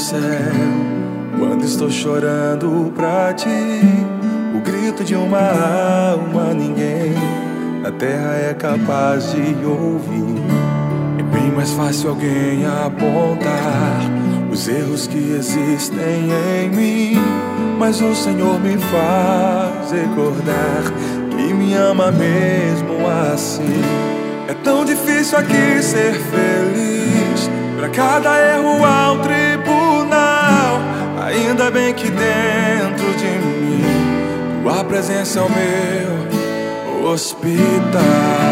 céu, quando estou chorando pra ti. O grito de uma alma ninguém na terra é capaz de ouvir. É bem mais fácil alguém apontar os erros que existem em mim, mas o Senhor me faz recordar que me ama mesmo assim. É tão difícil aqui ser feliz, pra cada erro há um tribunal. Ainda bem que dentro de mim tua presença é o meu hospital.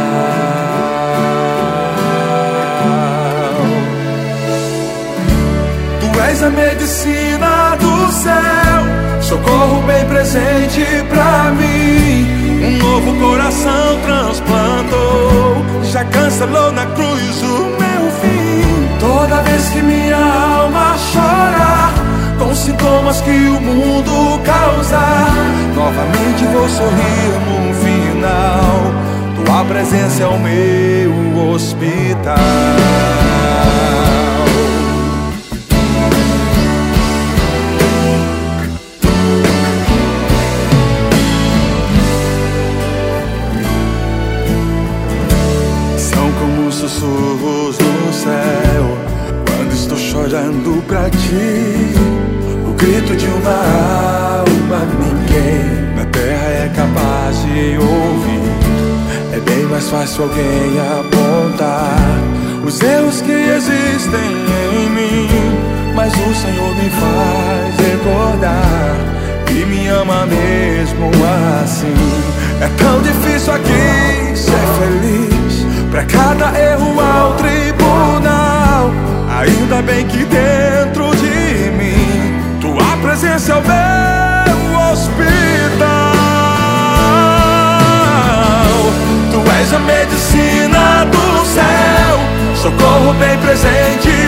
Tu és a medicina do céu, socorro bem presente pra mim. Um novo coração transplantou, já cancelou na cruz o meu fim. Toda vez que minha alma chorar com sintomas que o mundo causar, novamente vou sorrir no final. Tua presença é o meu hospital. São como sussurros no céu, quando estou chorando pra ti. O grito de uma alma ninguém na terra é capaz de ouvir. É bem mais fácil alguém apontar os erros que existem em mim, mas o Senhor me faz recordar que me ama mesmo assim. É tão difícil aqui ser feliz, pra cada erro há um tribunal. Ainda bem que dentro de mim tua presença é o meu hospital. Tu és a medicina do céu, socorro bem presente